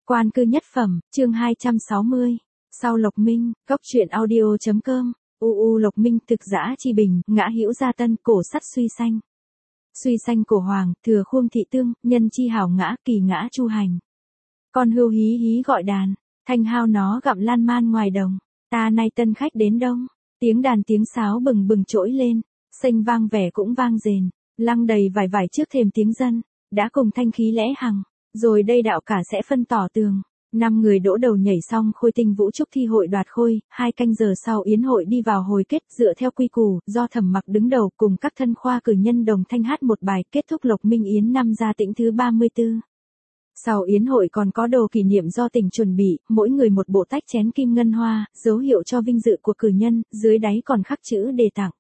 Quan cư nhất phẩm, chương 260. Sau Lộc Minh, góc truyện audio.com. Lộc Minh thực giã chi bình, ngã hữu gia tân, cổ sắt suy xanh. Suy xanh cổ hoàng, thừa khuông thị tương, nhân chi hảo ngã, kỳ ngã chu hành. Con hươu hí hí gọi đàn, thanh hao nó gặm lan man ngoài đồng. Ta nay tân khách đến đông, tiếng đàn tiếng sáo bừng bừng trỗi lên, xanh vang vẻ cũng vang rền, lăng đầy vải vải trước thềm tiếng dân, đã cùng thanh khí lẽ hằng. Rồi đây đạo cả sẽ phân tỏ tường. 5 người đỗ đầu nhảy xong khôi tinh vũ trúc thi hội đoạt khôi, 2 canh giờ sau yến hội đi vào hồi kết dựa theo quy củ, do Thẩm Mặc đứng đầu cùng các thân khoa cử nhân đồng thanh hát một bài kết thúc Lộc Minh Yến năm gia tĩnh thứ 34. Sau yến hội còn có đồ kỷ niệm do tỉnh chuẩn bị, mỗi người một bộ tách chén kim ngân hoa, dấu hiệu cho vinh dự của cử nhân, dưới đáy còn khắc chữ đề tặng.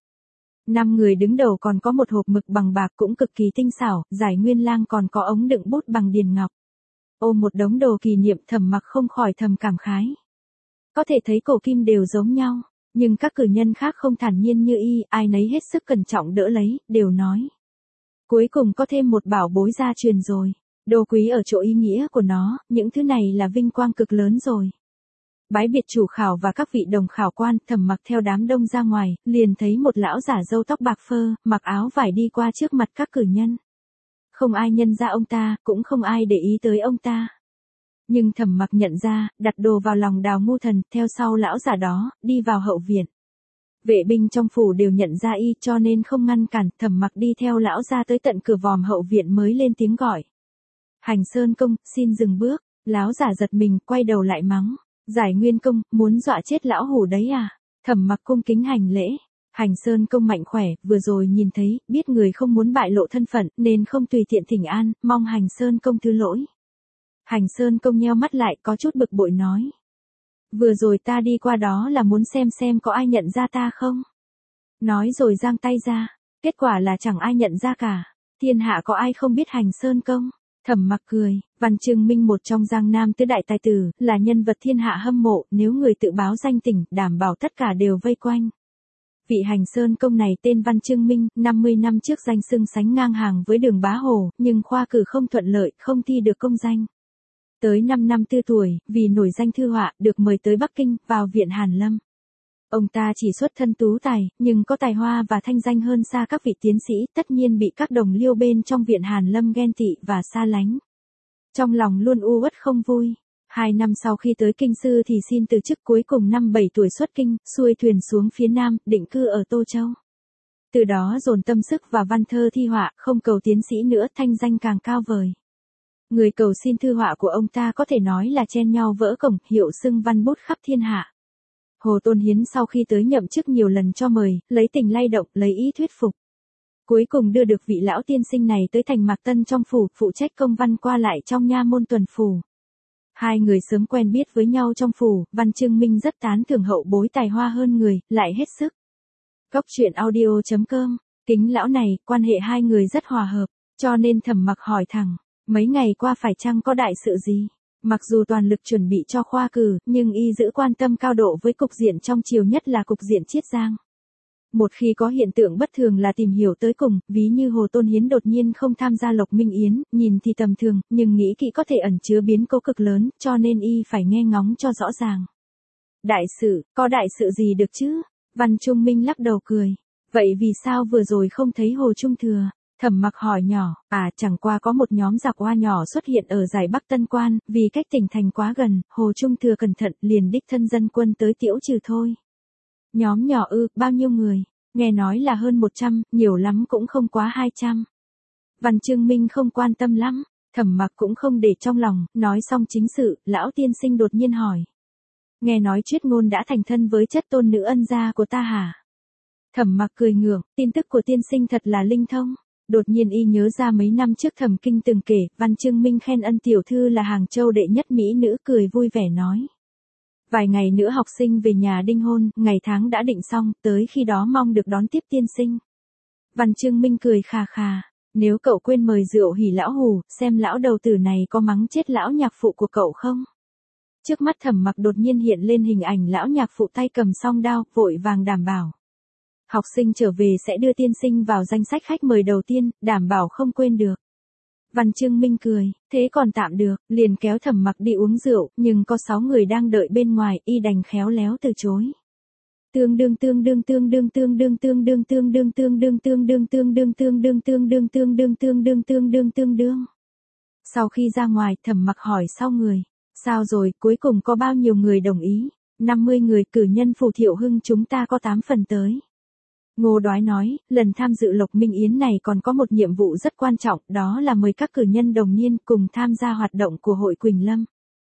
5 người đứng đầu còn có một hộp mực bằng bạc cũng cực kỳ tinh xảo, giải nguyên lang còn có ống đựng bút bằng điền ngọc. Ôm một đống đồ kỷ niệm, Thẩm Mặc không khỏi thầm cảm khái. Có thể thấy cổ kim đều giống nhau, nhưng các cử nhân khác không thản nhiên như y, ai nấy hết sức cẩn trọng đỡ lấy, đều nói. Cuối cùng có thêm một bảo bối gia truyền rồi, đồ quý ở chỗ ý nghĩa của nó, những thứ này là vinh quang cực lớn rồi. Bái biệt chủ khảo và các vị đồng khảo quan, Thẩm Mặc theo đám đông ra ngoài, liền thấy một lão giả râu tóc bạc phơ, mặc áo vải đi qua trước mặt các cử nhân. Không ai nhận ra ông ta, cũng không ai để ý tới ông ta. Nhưng Thẩm Mặc nhận ra, đặt đồ vào lòng Đào Ngu Thần, theo sau lão giả đó, đi vào hậu viện. Vệ binh trong phủ đều nhận ra y, cho nên không ngăn cản, Thẩm Mặc đi theo lão ra tới tận cửa vòm hậu viện mới lên tiếng gọi. Hành Sơn công, xin dừng bước. Lão giả giật mình, quay đầu lại mắng. Giải nguyên công, muốn dọa chết lão hủ đấy à? Thẩm Mặc cung kính hành lễ. Hành Sơn công mạnh khỏe, vừa rồi nhìn thấy, biết người không muốn bại lộ thân phận, nên không tùy tiện thỉnh an, mong Hành Sơn công thứ lỗi. Hành Sơn công nheo mắt lại, có chút bực bội nói. Vừa rồi ta đi qua đó là muốn xem có ai nhận ra ta không? Nói rồi giang tay ra, kết quả là chẳng ai nhận ra cả. Thiên hạ có ai không biết Hành Sơn công? Thẩm Mặc cười, Văn Trương Minh một trong Giang Nam tứ đại tài tử, là nhân vật thiên hạ hâm mộ, nếu người tự báo danh tỉnh, đảm bảo tất cả đều vây quanh. Vị Hành Sơn công này tên Văn Trương Minh, 50 năm trước danh xưng sánh ngang hàng với Đường Bá Hồ, nhưng khoa cử không thuận lợi, không thi được công danh. Tới 5 năm 4 tuổi, vì nổi danh thư họa, được mời tới Bắc Kinh, vào viện Hàn Lâm. Ông ta chỉ xuất thân tú tài, nhưng có tài hoa và thanh danh hơn xa các vị tiến sĩ, tất nhiên bị các đồng liêu bên trong viện Hàn Lâm ghen tị và xa lánh. Trong lòng luôn u uất không vui. 2 năm sau khi tới kinh sư thì xin từ chức, cuối cùng năm 7 tuổi xuất kinh, xuôi thuyền xuống phía Nam, định cư ở Tô Châu. Từ đó dồn tâm sức vào văn thơ thi họa, không cầu tiến sĩ nữa, thanh danh càng cao vời. Người cầu xin thư họa của ông ta có thể nói là chen nhau vỡ cổng, hiệu xưng văn bút khắp thiên hạ. Hồ Tôn Hiến sau khi tới nhậm chức nhiều lần cho mời, lấy tình lay động, lấy ý thuyết phục. Cuối cùng đưa được vị lão tiên sinh này tới thành Mạc Tân trong phủ, phụ trách công văn qua lại trong nha môn tuần phủ. 2 người sớm quen biết với nhau trong phủ, Văn Trương Minh rất tán thưởng hậu bối tài hoa hơn người, lại hết sức. Góc truyện audio.com, kính lão này, quan hệ 2 người rất hòa hợp, cho nên Thẩm Mặc hỏi thẳng, mấy ngày qua phải chăng có đại sự gì? Mặc dù toàn lực chuẩn bị cho khoa cử, nhưng y giữ quan tâm cao độ với cục diện trong triều, nhất là cục diện Chiết Giang. Một khi có hiện tượng bất thường là tìm hiểu tới cùng, ví như Hồ Tôn Hiến đột nhiên không tham gia Lộc Minh Yến, nhìn thì tầm thường, nhưng nghĩ kỹ có thể ẩn chứa biến cố cực lớn, cho nên y phải nghe ngóng cho rõ ràng. Đại sự, có đại sự gì được chứ? Văn Trung Minh lắc đầu cười. Vậy vì sao vừa rồi không thấy Hồ Trung Thừa? Thẩm Mặc hỏi nhỏ, chẳng qua có một nhóm giặc oa nhỏ xuất hiện ở giải Bắc Tân Quan, vì cách tỉnh thành quá gần, Hồ Trung Thừa cẩn thận, liền đích thân dân quân tới tiễu trừ thôi. Nhóm nhỏ ư, bao nhiêu người? Nghe nói là hơn 100, nhiều lắm cũng không quá 200. Văn Trương Minh không quan tâm lắm, Thẩm Mặc cũng không để trong lòng, nói xong chính sự, lão tiên sinh đột nhiên hỏi. Nghe nói Chuyết Ngôn đã thành thân với chất tôn nữ ân gia của ta hả? Thẩm Mặc cười ngượng, tin tức của tiên sinh thật là linh thông. Đột nhiên y nhớ ra mấy năm trước Thẩm Kinh từng kể, Văn Trương Minh khen ân tiểu thư là Hàng Châu đệ nhất mỹ nữ, cười vui vẻ nói. Vài ngày nữa học sinh về nhà đính hôn, ngày tháng đã định xong, tới khi đó mong được đón tiếp tiên sinh. Văn Trương Minh cười khà khà, nếu cậu quên mời rượu hỉ lão hủ, xem lão đầu tử này có mắng chết lão nhạc phụ của cậu không? Trước mắt Thẩm Mặc đột nhiên hiện lên hình ảnh lão nhạc phụ tay cầm song đao, vội vàng đảm bảo. Học sinh trở về sẽ đưa tiên sinh vào danh sách khách mời đầu tiên, đảm bảo không quên được. Văn Chương Minh cười, thế còn tạm được, liền kéo Thẩm Mặc đi uống rượu, nhưng có 6 người đang đợi bên ngoài, y đành khéo léo từ chối. Tương đương tương đương tương đương tương đương tương đương tương đương tương đương tương đương tương đương tương đương tương đương tương đương tương đương tương đương tương đương. Sau khi ra ngoài, Thẩm Mặc hỏi sau người, sao rồi, cuối cùng có bao nhiêu người đồng ý? 50 người, cử nhân Phù Thiệu Hưng chúng ta có 8 phần tới. Ngô Đoái nói, lần tham dự Lộc Minh Yến này còn có một nhiệm vụ rất quan trọng, đó là mời các cử nhân đồng niên cùng tham gia hoạt động của hội Quỳnh Lâm.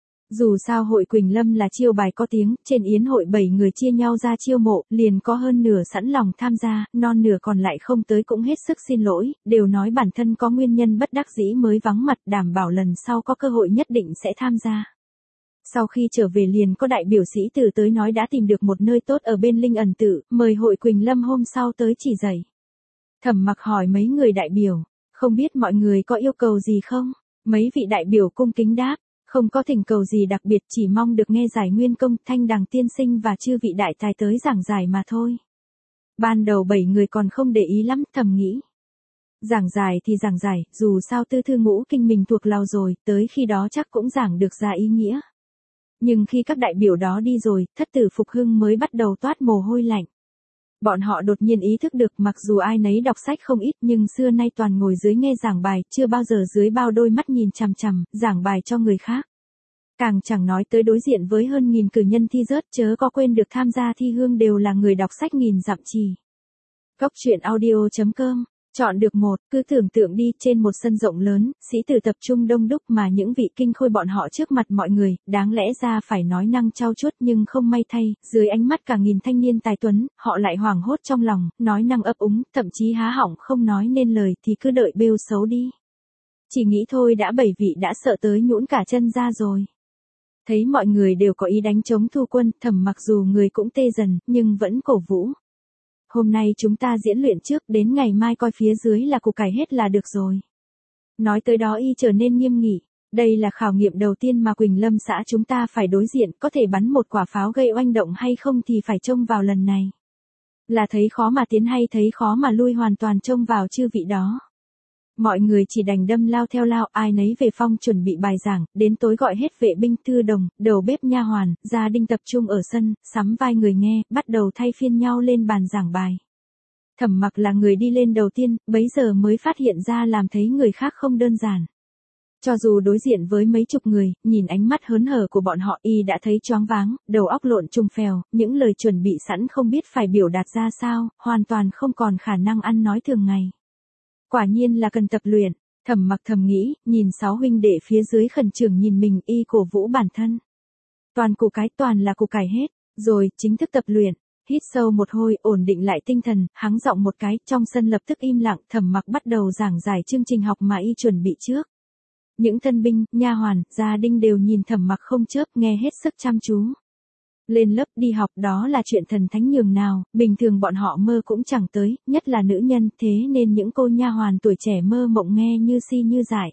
Dù sao hội Quỳnh Lâm là chiêu bài có tiếng, trên yến hội 7 người chia nhau ra chiêu mộ, liền có hơn nửa sẵn lòng tham gia, non nửa còn lại không tới cũng hết sức xin lỗi, đều nói bản thân có nguyên nhân bất đắc dĩ mới vắng mặt, đảm bảo lần sau có cơ hội nhất định sẽ tham gia. Sau khi trở về liền có đại biểu sĩ tử tới nói đã tìm được một nơi tốt ở bên Linh Ẩn Tự, mời hội Quỳnh Lâm hôm sau tới chỉ dạy. Thẩm Mặc hỏi mấy người đại biểu, không biết mọi người có yêu cầu gì không? Mấy vị đại biểu cung kính đáp, không có thỉnh cầu gì đặc biệt, chỉ mong được nghe giải nguyên công, Thanh Đằng tiên sinh và chư vị đại tài tới giảng giải mà thôi. Ban đầu 7 người còn không để ý lắm, thầm nghĩ. Giảng giải thì giảng giải, dù sao tư thư ngũ kinh mình thuộc lào rồi, tới khi đó chắc cũng giảng được ra ý nghĩa. Nhưng khi các đại biểu đó đi rồi, thất tử Phục Hưng mới bắt đầu toát mồ hôi lạnh. Bọn họ đột nhiên ý thức được mặc dù ai nấy đọc sách không ít nhưng xưa nay toàn ngồi dưới nghe giảng bài, chưa bao giờ dưới bao đôi mắt nhìn chằm chằm, giảng bài cho người khác. Càng chẳng nói tới đối diện với hơn 1000 cử nhân thi rớt, chớ có quên được tham gia thi hương đều là người đọc sách nghìn dặm trì. Góc truyện audio.com. Chọn được một, cứ tưởng tượng đi, trên một sân rộng lớn, sĩ tử tập trung đông đúc mà những vị kinh khôi bọn họ trước mặt mọi người, đáng lẽ ra phải nói năng trau chuốt nhưng không may thay, dưới ánh mắt cả nghìn thanh niên tài tuấn, họ lại hoảng hốt trong lòng, nói năng ấp úng, thậm chí há họng không nói nên lời thì cứ đợi bêu xấu đi. Chỉ nghĩ thôi đã 7 vị đã sợ tới nhũn cả chân ra rồi. Thấy mọi người đều có ý đánh chống Thu Quân, Thẩm Mặc dù người cũng tê dần, nhưng vẫn cổ vũ. Hôm nay chúng ta diễn luyện trước, đến ngày mai coi phía dưới là củ cải hết là được rồi. Nói tới đó y trở nên nghiêm nghị. Đây là khảo nghiệm đầu tiên mà Quỳnh Lâm xã chúng ta phải đối diện, có thể bắn một quả pháo gây oanh động hay không thì phải trông vào lần này. Là thấy khó mà tiến hay thấy khó mà lui, hoàn toàn trông vào chư vị đó. Mọi người chỉ đành đâm lao theo lao, ai nấy về phong chuẩn bị bài giảng, đến tối gọi hết vệ binh, thư đồng, đầu bếp, nha hoàn, gia đình tập trung ở sân, sắm vai người nghe, bắt đầu thay phiên nhau lên bàn giảng bài. Thẩm Mặc là người đi lên đầu tiên, bấy giờ mới phát hiện ra làm thấy người khác không đơn giản. Cho dù đối diện với mấy chục người, nhìn ánh mắt hớn hở của bọn họ y đã thấy choáng váng, đầu óc lộn trùng phèo, những lời chuẩn bị sẵn không biết phải biểu đạt ra sao, hoàn toàn không còn khả năng ăn nói thường ngày. Quả nhiên là cần tập luyện, Thẩm Mặc thầm nghĩ, nhìn 6 huynh đệ phía dưới khẩn trương nhìn mình, y cổ vũ bản thân. Toàn củ cái, toàn là củ cải hết, rồi chính thức tập luyện. Hít sâu một hơi, ổn định lại tinh thần, hắng giọng một cái, trong sân lập tức im lặng, Thẩm Mặc bắt đầu giảng giải chương trình học mà y chuẩn bị trước. Những thân binh, nha hoàn, gia đình đều nhìn Thẩm Mặc không chớp, nghe hết sức chăm chú. Lên lớp đi học đó là chuyện thần thánh nhường nào, bình thường bọn họ mơ cũng chẳng tới, nhất là nữ nhân, thế nên những cô nha hoàn tuổi trẻ mơ mộng nghe như si như dại.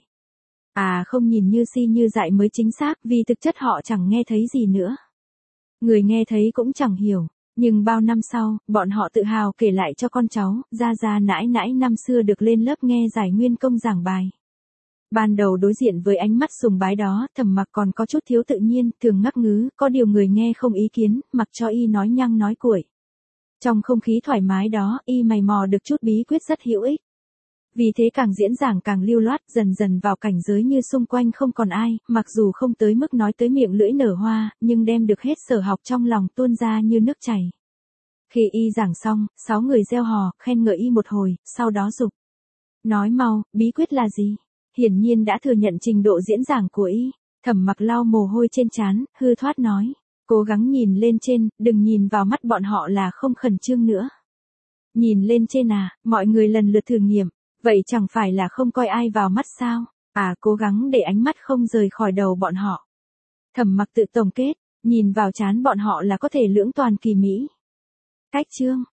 À không, nhìn như si như dại mới chính xác, vì thực chất họ chẳng nghe thấy gì nữa. Người nghe thấy cũng chẳng hiểu, nhưng bao năm sau, bọn họ tự hào kể lại cho con cháu, gia nãi nãi năm xưa được lên lớp nghe giải nguyên công giảng bài. Ban đầu đối diện với ánh mắt sùng bái đó, Thẩm Mặc còn có chút thiếu tự nhiên, thường ngắc ngứ, có điều người nghe không ý kiến, mặc cho y nói nhăng nói cuội. Trong không khí thoải mái đó, y mày mò được chút bí quyết rất hữu ích. Vì thế càng diễn giảng càng lưu loát, dần dần vào cảnh giới như xung quanh không còn ai, mặc dù không tới mức nói tới miệng lưỡi nở hoa, nhưng đem được hết sở học trong lòng tuôn ra như nước chảy. Khi y giảng xong, 6 người reo hò, khen ngợi y một hồi, sau đó giục. Nói mau, bí quyết là gì? Hiển nhiên đã thừa nhận trình độ diễn giảng của y. Thẩm Mặc lau mồ hôi trên trán, hư thoát nói. Cố gắng nhìn lên trên, đừng nhìn vào mắt bọn họ là không khẩn trương nữa. Nhìn lên trên à, mọi người lần lượt thử nghiệm. Vậy chẳng phải là không coi ai vào mắt sao? À, cố gắng để ánh mắt không rời khỏi đầu bọn họ. Thẩm Mặc tự tổng kết, nhìn vào trán bọn họ là có thể lưỡng toàn kỳ mỹ. Cách chương.